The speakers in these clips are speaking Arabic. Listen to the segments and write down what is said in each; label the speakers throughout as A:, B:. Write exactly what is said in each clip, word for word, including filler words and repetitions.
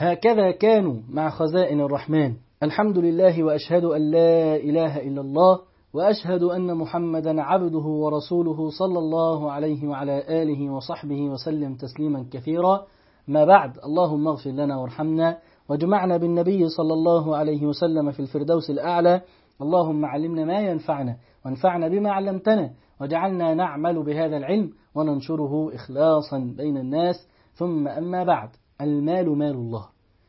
A: هكذا كانوا مع خزائن الرحمن. الحمد لله وأشهد أن لا إله إلا الله وأشهد أن محمدا عبده ورسوله صلى الله عليه وعلى آله وصحبه وسلم تسليما كثيرا. ما بعد، اللهم اغفر لنا وارحمنا واجمعنا بالنبي صلى الله عليه وسلم في الفردوس الأعلى. اللهم علمنا ما ينفعنا وانفعنا بما علمتنا وجعلنا نعمل بهذا العلم وننشره إخلاصا بين الناس. ثم أما بعد، المال مال الله.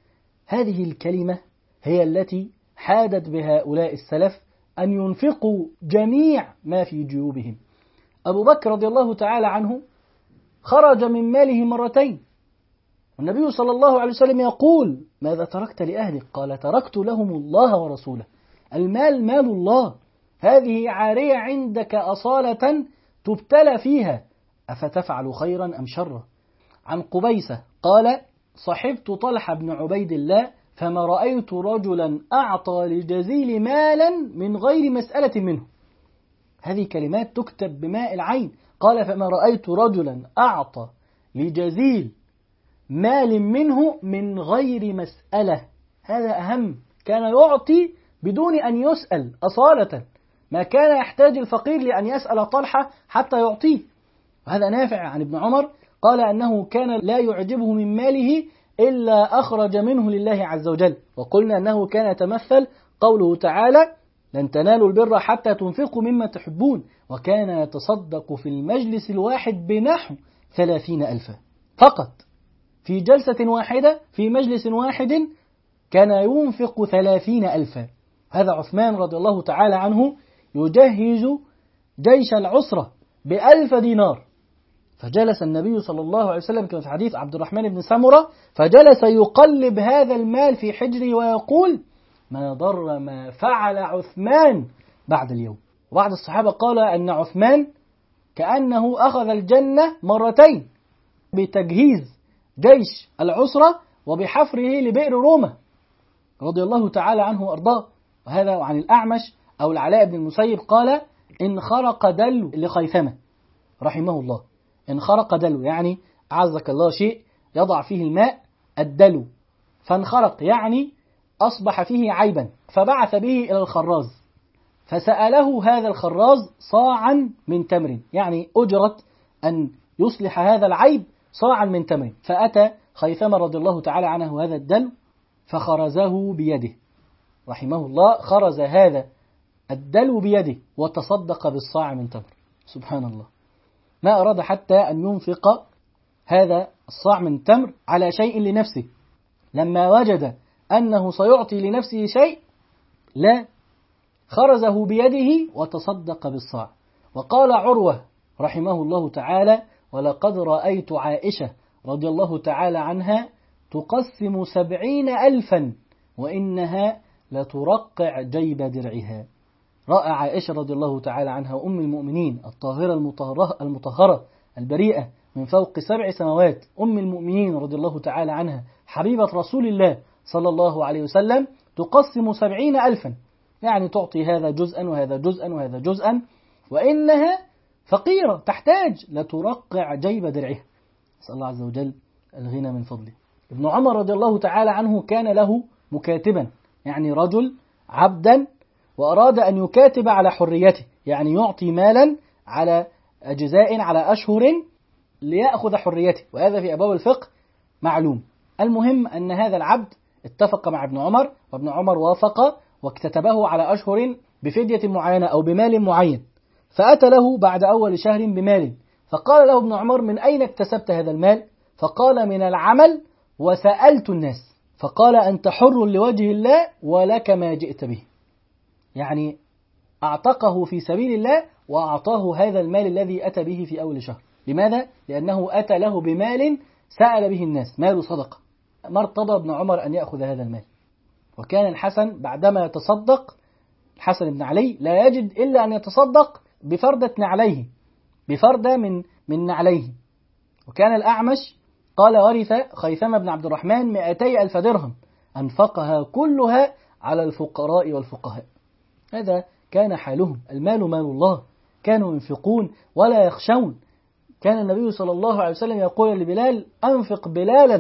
A: هذه الكلمة هي التي حادت بهؤلاء السلف أن ينفقوا جميع ما في جيوبهم. أبو بكر رضي الله تعالى عنه خرج من ماله مرتين، والنبي صلى الله عليه وسلم يقول: ماذا تركت لأهلك؟ قال: تركت لهم الله ورسوله. المال مال الله، هذه عارية عندك أصالة تبتلى فيها، أفتفعل خيرا أم شرا؟ عن قبيسة قال: صحبت طلحة بن عبيد الله فما رأيت رجلا أعطى لجزيل مالا من غير مسألة منه. هذه كلمات تكتب بماء العين. قال: فما رأيت رجلا أعطى لجزيل مال منه من غير مسألة. هذا أهم، كان يعطي بدون أن يسأل أصالة، ما كان يحتاج الفقير لأن يسأل طلحة حتى يعطيه. وهذا نافع عن ابن عمر قال أنه كان لا يعجبه من ماله إلا أخرج منه لله عز وجل. وقلنا أنه كان يتمثل قوله تعالى: لن تنالوا البر حتى تنفقوا مما تحبون. وكان يتصدق في المجلس الواحد بنحو ثلاثين ألفا فقط، في جلسة واحدة في مجلس واحد كان ينفق ثلاثين ألفا. هذا عثمان رضي الله تعالى عنه يجهز جيش العسرة بألف دينار، فجلس النبي صلى الله عليه وسلم كما في حديث عبد الرحمن بن سمرة، فجلس يقلب هذا المال في حجره ويقول: ما ضر ما فعل عثمان بعد اليوم. وبعض الصحابة قال أن عثمان كأنه أخذ الجنة مرتين بتجهيز جيش العسرة وبحفره لبئر روما رضي الله تعالى عنه وأرضاه. وهذا عن الأعمش أو العلاء بن المسيب قال: إن خرق دلو لخيثمة رحمه الله. إن خرق دلو يعني أعزك الله شيء يضع فيه الماء الدلو، فانخرق يعني أصبح فيه عيبا، فبعث به إلى الخراز فسأله هذا الخراز صاعا من تمر، يعني أجرة أن يصلح هذا العيب صاعا من تمر. فأتى خيثمة رضي الله تعالى عنه هذا الدلو فخرزه بيده رحمه الله، خرز هذا الدلو بيده وتصدق بالصاع من تمر. سبحان الله، ما أراد حتى أن ينفق هذا الصاع من تمر على شيء لنفسه، لما وجد أنه سيعطي لنفسه شيء لا، خرزه بيده وتصدق بالصاع. وقال عروة رحمه الله تعالى: ولقد رأيت عائشة رضي الله تعالى عنها تقسم سبعين ألفا وإنها لترقع جيب درعها. رأى عائشة رضي الله تعالى عنها أم المؤمنين الطاهرة المطهرة, المطهرة البريئة من فوق سبع سماوات، أم المؤمنين رضي الله تعالى عنها حبيبة رسول الله صلى الله عليه وسلم، تقسم سبعين ألفا، يعني تعطي هذا جزءا وهذا جزءا وهذا جزءا، وإنها فقيرة تحتاج لترقع جيب درعها. نسأل الله عز وجل الغنى من فضله. ابن عمر رضي الله تعالى عنه كان له مكاتبا، يعني رجل عبدا، وأراد أن يكاتب على حريته، يعني يعطي مالا على أجزاء على أشهر ليأخذ حريته، وهذا في أبواب الفقه معلوم. المهم أن هذا العبد اتفق مع ابن عمر، وابن عمر وافق واكتتبه على أشهر بفدية معينة أو بمال معين. فأتى له بعد أول شهر بمال، فقال له ابن عمر: من أين اكتسبت هذا المال؟ فقال: من العمل وسألت الناس. فقال: أنت حر لوجه الله ولك ما جئت به، يعني أعتقه في سبيل الله وأعطاه هذا المال الذي أتى به في أول شهر. لماذا؟ لأنه أتى له بمال سأل به الناس، مال صدقة. ما ارتضى ابن عمر أن يأخذ هذا المال. وكان الحسن بعدما يتصدق، الحسن بن علي لا يجد إلا أن يتصدق بفردة نعليه، بفردة من من نعليه. وكان الأعمش قال: ورث خيثمة بن عبد الرحمن مئتي ألف درهم أنفقها كلها على الفقراء والفقهاء. هذا كان حالهم، المال مال الله، كانوا ينفقون ولا يخشون. كان النبي صلى الله عليه وسلم يقول لبلال: أنفق بلالا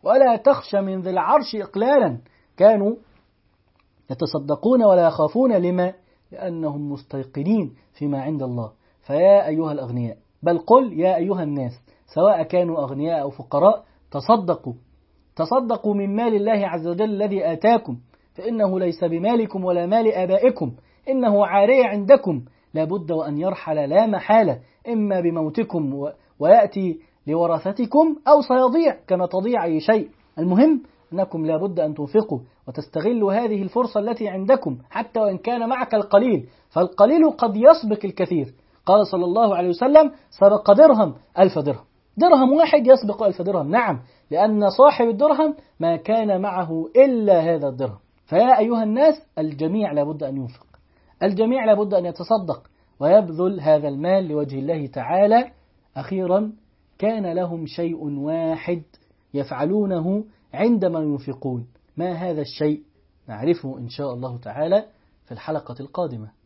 A: ولا تخشى من ذي العرش إقلالا. كانوا يتصدقون ولا يخافون، لما؟ لأنهم مستيقنين فيما عند الله. فيا أيها الأغنياء، بل قل يا أيها الناس، سواء كانوا أغنياء أو فقراء، تصدقوا تصدقوا من مال الله عز وجل الذي آتاكم، فإنه ليس بمالكم ولا مال آبائكم، إنه عارية عندكم، لابد وأن يرحل لا محالة، إما بموتكم ويأتي لورثتكم، أو سيضيع كما تضيع أي شيء. المهم أنكم لابد أن تنفقوا وتستغلوا هذه الفرصة التي عندكم، حتى وإن كان معك القليل، فالقليل قد يسبق الكثير. قال صلى الله عليه وسلم: سبق درهم ألف درهم. درهم واحد يسبق ألف درهم، نعم، لأن صاحب الدرهم ما كان معه إلا هذا الدرهم. فيا أيها الناس، الجميع لابد أن ينفق، الجميع لابد أن يتصدق ويبذل هذا المال لوجه الله تعالى. أخيرا، كان لهم شيء واحد يفعلونه عندما ينفقون. ما هذا الشيء؟ نعرفه إن شاء الله تعالى في الحلقة القادمة.